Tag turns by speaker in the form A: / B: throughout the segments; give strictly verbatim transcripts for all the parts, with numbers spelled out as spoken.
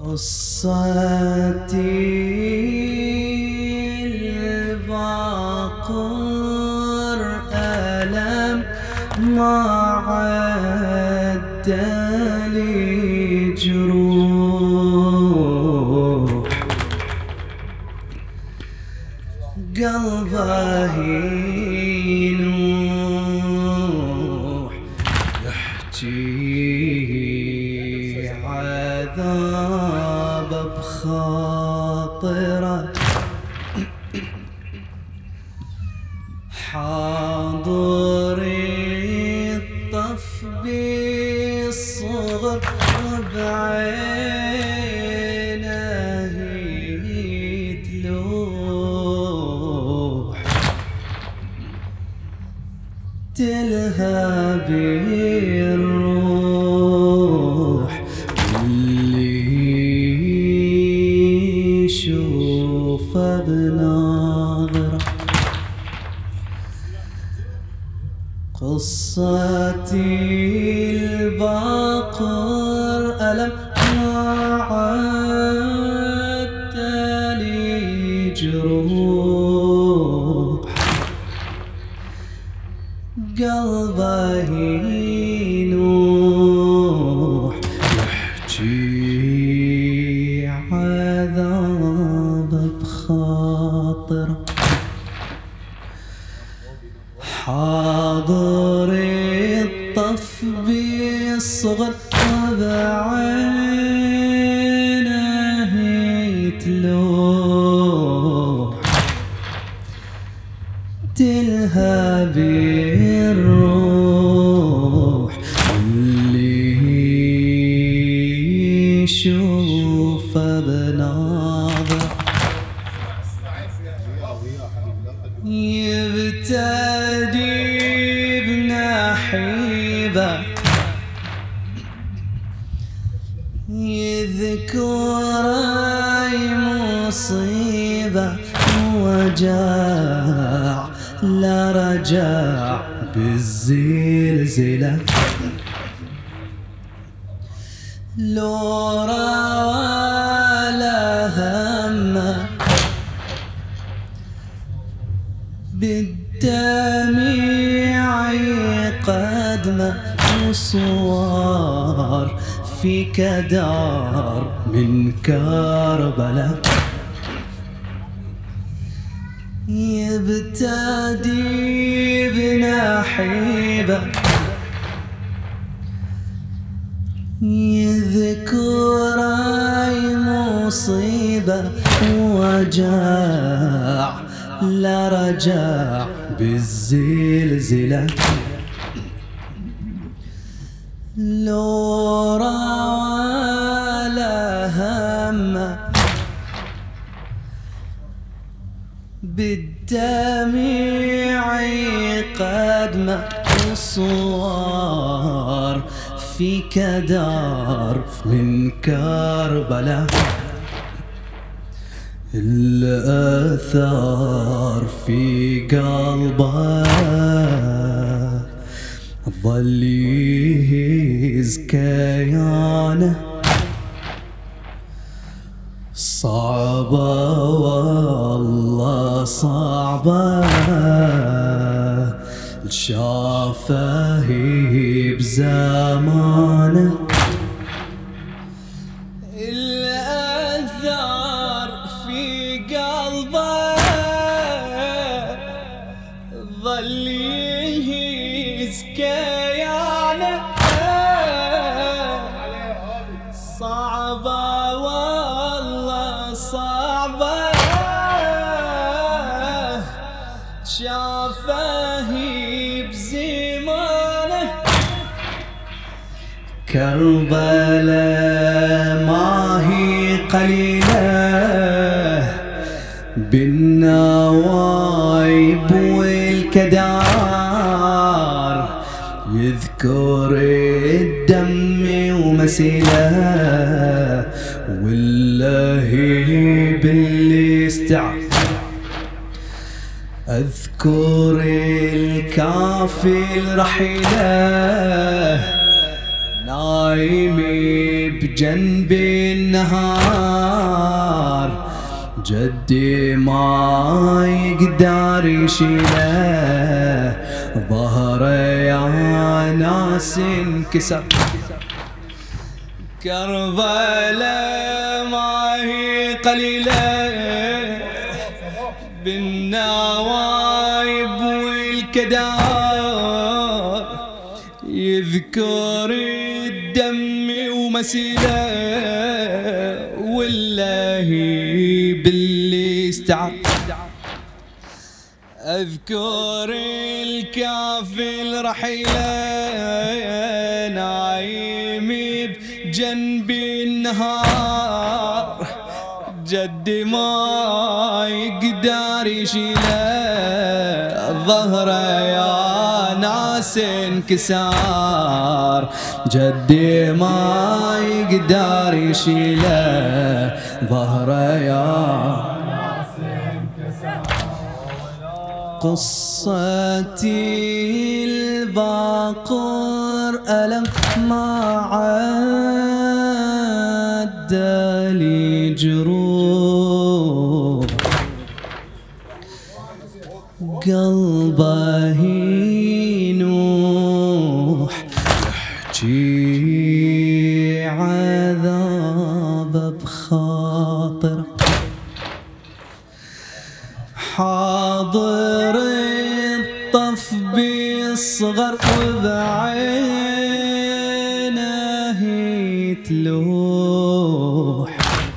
A: قصتي الباقر ألم ما عدى لي جروح قلبه ينوح يحجي عذاب بخاطره حاضري الطف بالصغر وبعينه يتلوح تلهب الروح واللي يشوفه بناظره قصتي الباقر ألم ما عدى لي جروح قلبه ينوح يحجي عذاب بخاطره حاضر الطف بالصغر وبعينه يتلوح تلهب الروح اللي يشوفه بناظره يبتدي بنحيبه يذكر اي مصيبه وجاع لا رجع بالزلزله لو راى همه بالدمع قدمه وصور في كدار من كربلاء يبتدي بنحيبه يذكر اي مصيبه وجاع لا رجع بالزلزلة لو راى همه بالدمع قدمه وصور في كدار من كربلاء الآثار في قلبه ظل يهز كيانه صعبة والله صعبة شافه بزمانه
B: ظل يهز كيانه صعبة والله صعبة شافه بزمانه
A: كربلاء ما هي قليلة بالنوايب والكدار يذكر الدم ومسيله واللهيب اللي استعار أذكر الكافي الرحيله نايمي بجنب النهار جدي ما يقدر يشيله ظهره يا ناس انكسر. كربلاء ما هي قليلة بالنوايب والكدار يذكر الدم ومسيله والله باللي استعر. أذكر الكافل رحيله نايم بجنب النهار جدي ما يقدر يشيله ظهره يا ناس انكسار. جدي ما يقدر يشيله ظهره يا قصتي الباقر ألم ما عاد لي جروح قلبه ينوح يحجي عذاب بخاطر. حاضر الطف بالصغر وبعينه يتلوح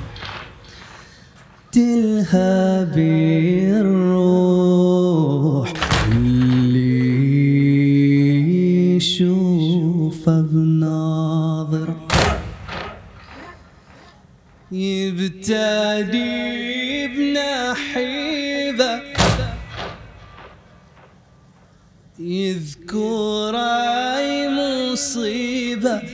A: تلهب الروح اللي يشوفه بناظر. يبتدي بنحيبه يذكر اي مصيبه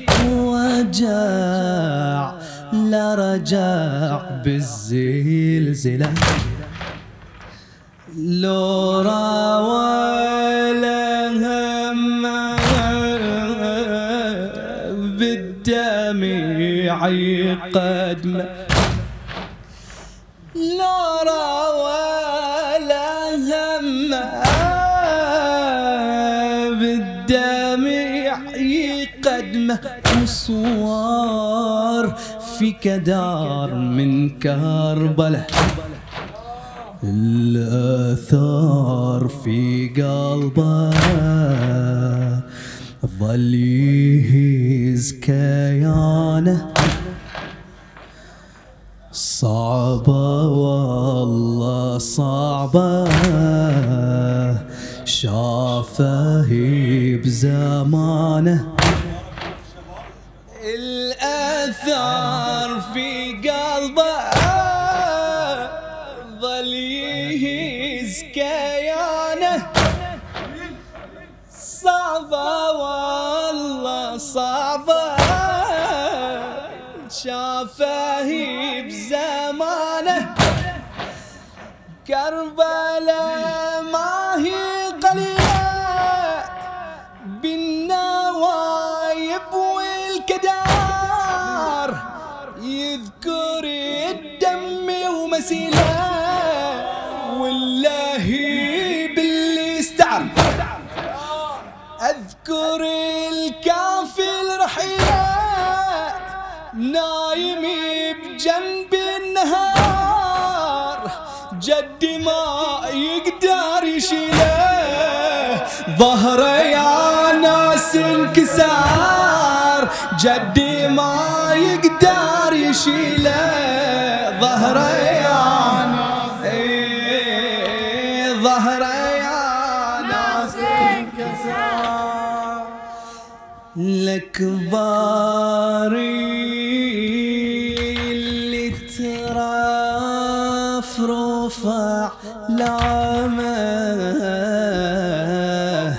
A: وجع لا رجع بالزلزله لو راوله همه بالدمع يقدمه لو راوله همه بالدمع يقدمه وصور في كدار من كربله الآثار في قلبه ظل يهز كيانه. صعبة والله صعبة شافه بزمانه الآثار في قلبه ظل يهز كيانه. صعبة والله صعبة شافه بزمانه. كربلاء ما هي قليلة بالنوايب والكدار يذكر الدم ومسيله والله باللي استعر. أذكر الكافل رحيله نايم بجنب النهار جدي ما يقدر يشيله ظهره يا ناس انكسار. جدي ما يقدر يشيله ظهره يا ناس ظهره يا ناس انكسار. الكباري اللي تراف رفع لعمه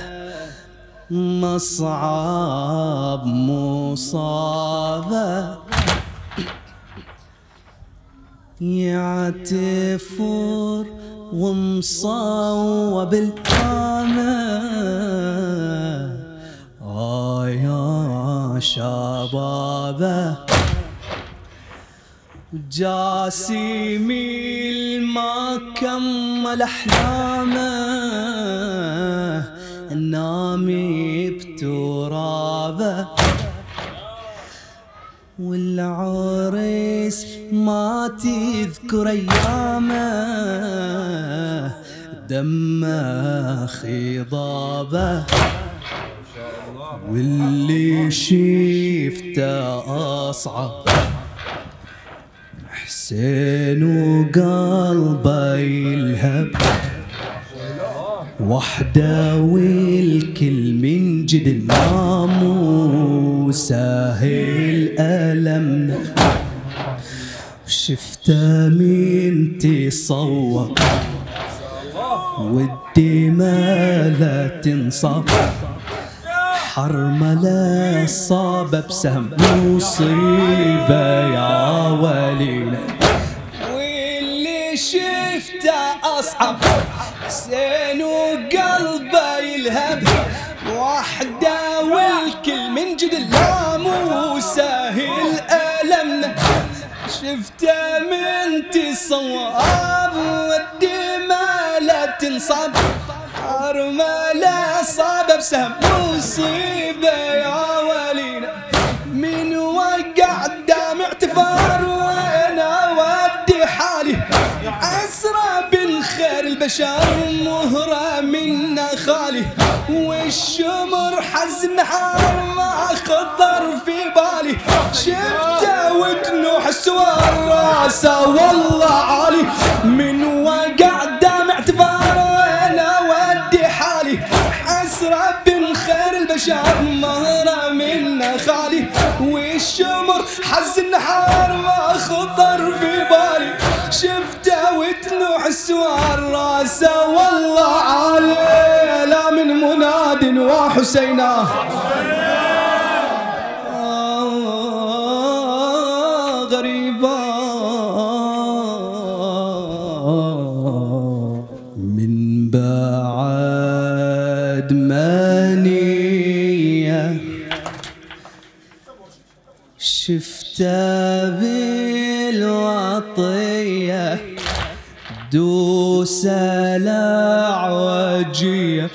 A: مصعب مصابه يعتفر ومصوب القامه. آه يا شاب جاسمي ما كمل أحلامه نامي بترابه، والعريس ما تذكر أيامه دمه خضابه، واللي شفته أصعب حسين وقلبه يلهب وحده، والكل من جد ما مو سهل ألمنا، شفته من تصور والدماء لا تنصب، حرمله صاب بسهم مصيبة يا ولينا،
B: واللي شفته أصعب حسين وقلبه يلهب وحده، والكل من جد لا مو سهل ألمنا، شفته من تصواب والدماء لا تنصب، حرمله صاب بسهم مصيبة يا ولينا، من وقع الدمع تفار وانا ودي حالي، عسرة بن خير البشر مهرة منا خالي، والشمر حزن حار ما خطر في بالي، شفته وتنوح السوار راسه والله عالي، من وقع الدمع تفار وانا ودي حالي، عسرة بن خير البشر مهرة منا خالي، والشمر حزن حار ما خطر في بالي، شفته وتنوح السوار راسه والله عالي، لا من مناد وحسينا غريبا
A: من بعد منية شفته بالوطية دوس الأعوجية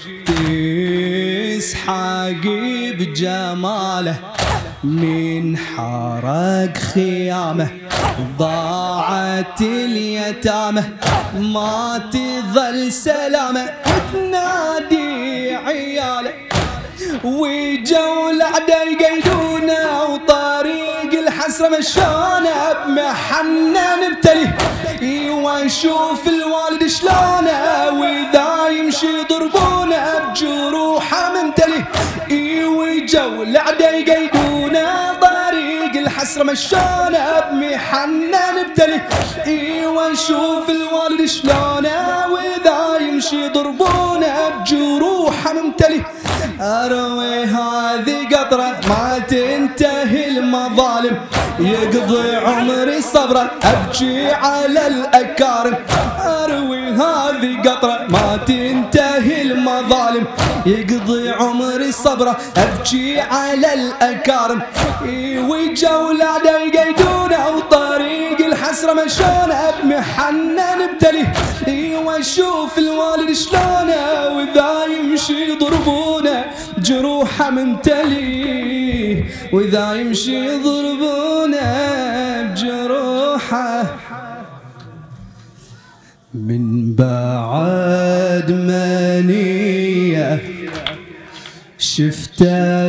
A: تسحق بجماله، من حرق خيامه ضاعت اليتامى، ما تظل سلامه تنادي عياله، وجو الأعداء يقيدونه وطريق الحسرة مشانه بمحنة نبتلي، واشوف الوالد شلونه واذا يمشي يضربونه بجروحه ممتلي، وجو الأعداء يقيدونه طريق الحسرة مشانه بمحنة نبتلي، واشوف الوالد شلونه واذا يمشي يضربونه بجروحه ممتلي، أروي هذه قطرة ما تنتهي المظالم، يقضي عمري صبرا أبكي على الأكارم، أروي هذه قطرة ما تنتهي المظالم، يقضي عمري صبرا أبكي على الأكارم، وجو الأعداء يقيدونه وطريق الحسرة مشونه بمحنة نبتلي، واشوف الوالد شلونه واذا يمشي يضربونه جروحه ممتلي، واذا يمشي يضربونه بجروحه، من بعد منية شفته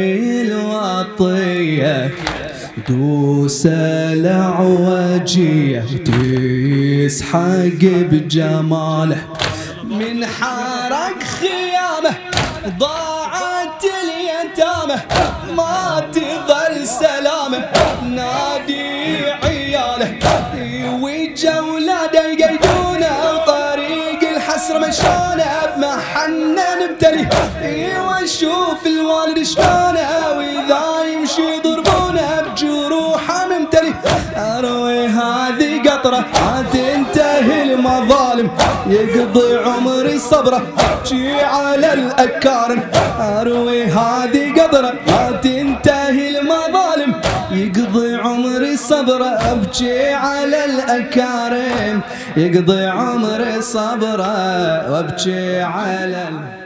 A: بالوطية دوس الأعوجية تسحق بجماله،
B: من حرق خيامه ضاعت اليتامى ما تظل سلامه نادي عياله، وجو ولاده يقيدونه طريق الحسرة مشانه بمحنة نبتلي، واشوف الوالد شلونه واذا يمشي يضربونه بجروحه ممتلي، اروي هذه قطرة ما تنتهي المظالم، يقضي عمري صبره ابكي على الاكارم، اروي هذه قطرة ما تنتهي المظالم، يقضي عمري صبره ابكي
A: وابكي على الأكارم يقضي عمري صبره وابكي على ال...